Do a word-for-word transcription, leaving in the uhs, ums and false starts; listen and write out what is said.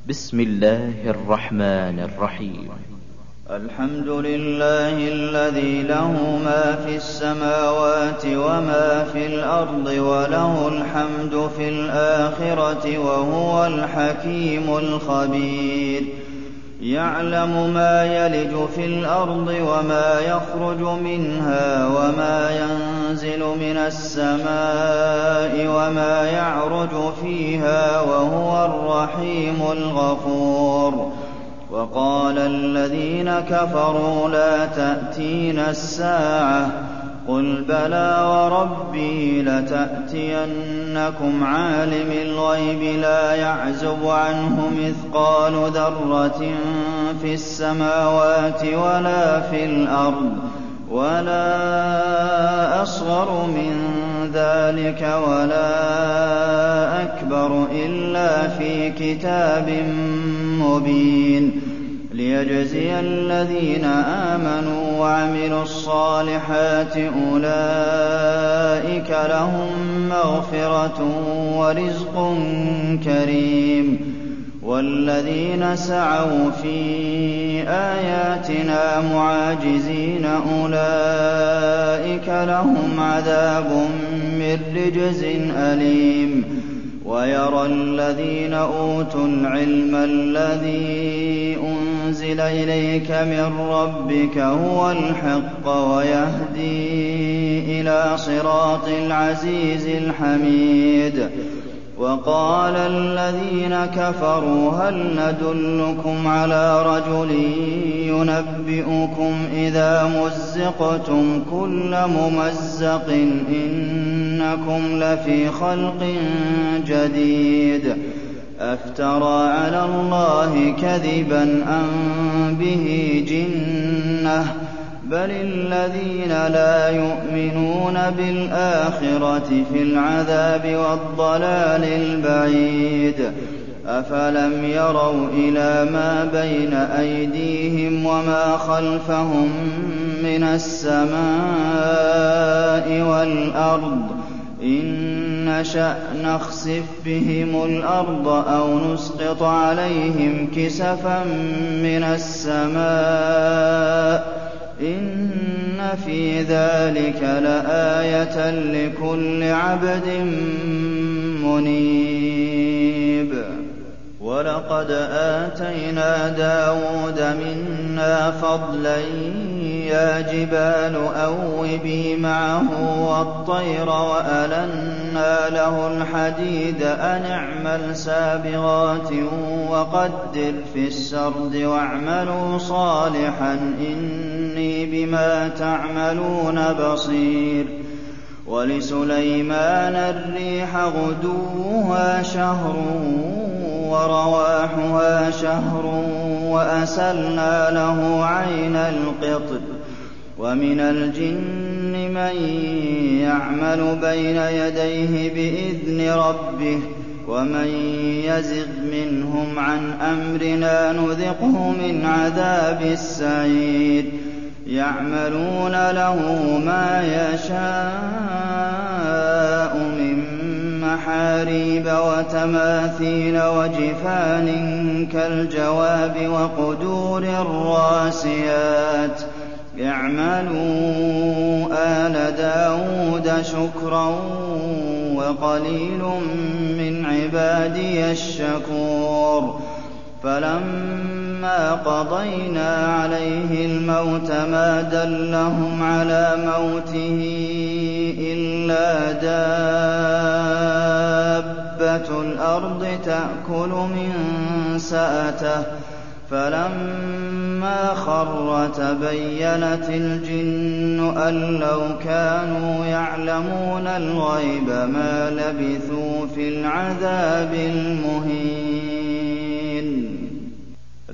بسم الله الرحمن الرحيم. الحمد لله الذي له ما في السماوات وما في الأرض وله الحمد في الآخرة وهو الحكيم الخبير. يعلم ما يلج في الأرض وما يخرج منها وما ينزل من السماء وما يعرج فيها وهو الرحيم الغفور. وقال الذين كفروا لا تأتينا الساعة قل بلى وربي لتأتينكم عالم الغيب لا يعزب عنه مثقال ذرة في السماوات ولا في الأرض ولا أصغر من ذلك ولا أكبر إلا في كتاب مبين ليجزي الذين آمنوا وعملوا الصالحات أولئك لهم مغفرة ورزق كريم. والذين سعوا في آياتنا معاجزين أولئك لهم عذاب من رجز أليم. ويرى الذين أوتوا العلم الذي أنزل إليك من ربك هو الحق ويهدي إلى صراط العزيز الحميد. وقال الذين كفروا هل ندلكم على رجل ينبئكم إذا مزقتم كل ممزق إنكم لفي خلق جديد أفترى على الله كذبا أم به جنة بل الذين لا يؤمنون بالآخرة في العذاب والضلال البعيد. أفلم يروا إلى ما بين أيديهم وما خلفهم من السماء والأرض إن نشأ نخسف بهم الأرض أو نسقط عليهم كسفا من السماء إن في ذلك لآية لكل عبد منيب. ولقد آتينا داود منا فضلا يا جبال أوبي معه والطير وألنا له الحديد أن اعمل سابغات وقدر في السرد واعملوا صالحا إني بما تعملون بصير. ولسليمان الريح غدوها شهر ورواحها شهر وأسلنا له عين القطر. ومن الجن من يعمل بين يديه بإذن ربه ومن يزغ منهم عن أمرنا نذقه من عذاب السعير. يعملون له ما يشاء من محاريب وتماثيل وجفان كالجواب وقدور الراسيات. اعملوا آل داود شكرا وقليل من عبادي الشكور. فلما قضينا عليه الموت ما دلهم على موته إلا دابة الأرض تأكل من سأته فلما خر تبينت الجن أن لو كانوا يعلمون الغيب ما لبثوا في العذاب المهين.